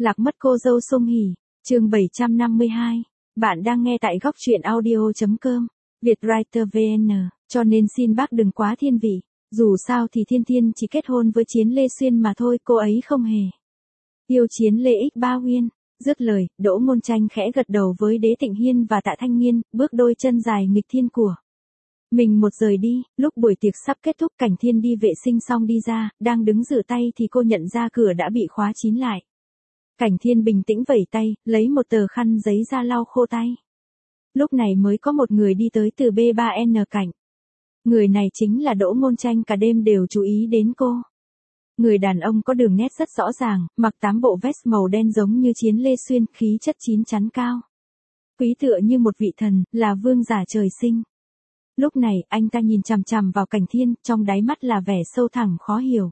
Lạc mất cô dâu Song Hỷ, chương 752. Bạn đang nghe tại góc truyện audio.com, Vietwriter VN, cho nên xin bác đừng quá thiên vị. Dù sao thì Thiên Thiên chỉ kết hôn với Chiến Lê Xuyên mà thôi, cô ấy không hề yêu Chiến Lê Ích Ba Uyên. Dứt lời, Đỗ Ngôn Tranh khẽ gật đầu với Đế Tịnh Hiên và Tạ Thanh Nghiên, bước đôi chân dài nghịch thiên của mình một rời đi. Lúc buổi tiệc sắp kết thúc, Cảnh Thiên đi vệ sinh xong đi ra, đang đứng rửa tay thì cô nhận ra cửa đã bị khóa kín lại. Cảnh Thiên bình tĩnh vẩy tay, lấy một tờ khăn giấy ra lau khô tay. Lúc này mới có một người đi tới từ B3N Cảnh. Người này chính là Đỗ Ngôn Tranh, cả đêm đều chú ý đến cô. Người đàn ông có đường nét rất rõ ràng, mặc 8 bộ vest màu đen giống như Chiến Lê Xuyên, khí chất chín chắn cao. Quý tựa như một vị thần, là vương giả trời sinh. Lúc này, anh ta nhìn chằm chằm vào Cảnh Thiên, trong đáy mắt là vẻ sâu thẳm khó hiểu.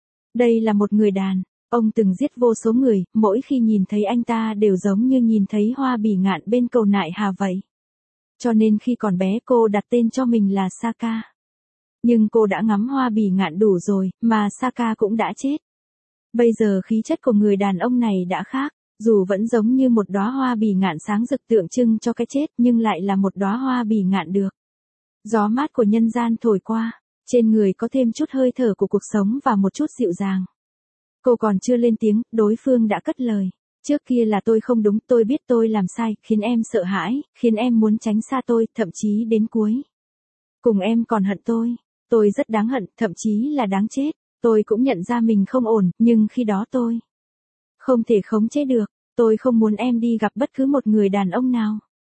Đây là một người đàn ông từng giết vô số người, mỗi khi nhìn thấy anh ta đều giống như nhìn thấy hoa bỉ ngạn bên cầu Nại Hà vậy. Cho nên khi còn bé cô đặt tên cho mình là Saka. Nhưng cô đã ngắm hoa bỉ ngạn đủ rồi, mà Saka cũng đã chết. Bây giờ khí chất của người đàn ông này đã khác, dù vẫn giống như một đóa hoa bỉ ngạn sáng rực tượng trưng cho cái chết, nhưng lại là một đóa hoa bỉ ngạn được gió mát của nhân gian thổi qua, trên người có thêm chút hơi thở của cuộc sống và một chút dịu dàng. Cô còn chưa lên tiếng, đối phương đã cất lời. Trước kia là tôi không đúng, tôi biết tôi làm sai, khiến em sợ hãi, khiến em muốn tránh xa tôi, thậm chí đến cuối cùng em còn hận tôi. Tôi rất đáng hận, thậm chí là đáng chết. Tôi cũng nhận ra mình không ổn, nhưng khi đó tôi không thể khống chế được. Tôi không muốn em đi gặp bất cứ một người đàn ông nào.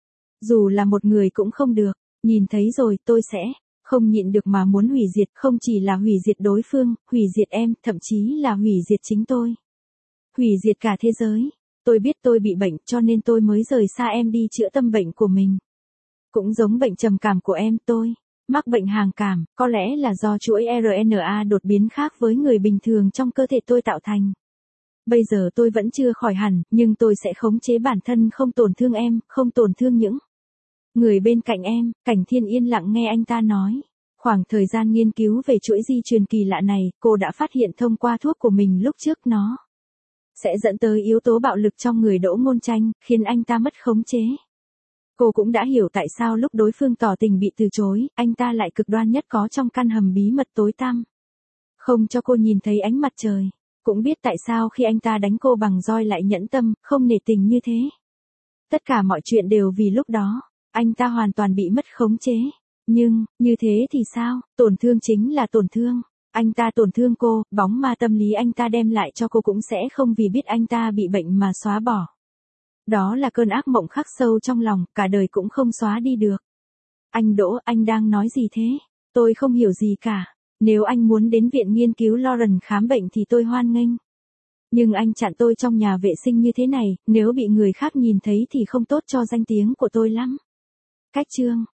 Dù là một người cũng không được. Nhìn thấy rồi tôi sẽ không nhịn được mà muốn hủy diệt, không chỉ là hủy diệt đối phương, hủy diệt em, thậm chí là hủy diệt chính tôi. Hủy diệt cả thế giới. Tôi biết tôi bị bệnh, cho nên tôi mới rời xa em đi chữa tâm bệnh của mình. Cũng giống bệnh trầm cảm của em, tôi mắc bệnh hàng cảm, có lẽ là do chuỗi RNA đột biến khác với người bình thường trong cơ thể tôi tạo thành. Bây giờ tôi vẫn chưa khỏi hẳn, nhưng tôi sẽ khống chế bản thân không tổn thương em, không tổn thương những người bên cạnh em. Cảnh Thiên yên lặng nghe anh ta nói. Khoảng thời gian nghiên cứu về chuỗi di truyền kỳ lạ này, cô đã phát hiện thông qua thuốc của mình lúc trước nó sẽ dẫn tới yếu tố bạo lực trong người Đỗ Ngôn Tranh, khiến anh ta mất khống chế. Cô cũng đã hiểu tại sao lúc đối phương tỏ tình bị từ chối, anh ta lại cực đoan nhất có trong căn hầm bí mật tối tăm, không cho cô nhìn thấy ánh mặt trời. Cũng biết tại sao khi anh ta đánh cô bằng roi lại nhẫn tâm, không nể tình như thế. Tất cả mọi chuyện đều vì lúc đó anh ta hoàn toàn bị mất khống chế. Nhưng, như thế thì sao? Tổn thương chính là tổn thương. Anh ta tổn thương cô, bóng ma tâm lý anh ta đem lại cho cô cũng sẽ không vì biết anh ta bị bệnh mà xóa bỏ. Đó là cơn ác mộng khắc sâu trong lòng, cả đời cũng không xóa đi được. Anh Đỗ, anh đang nói gì thế? Tôi không hiểu gì cả. Nếu anh muốn đến viện nghiên cứu Lawrence khám bệnh thì tôi hoan nghênh. Nhưng anh chặn tôi trong nhà vệ sinh như thế này, nếu bị người khác nhìn thấy thì không tốt cho danh tiếng của tôi lắm. Cách chương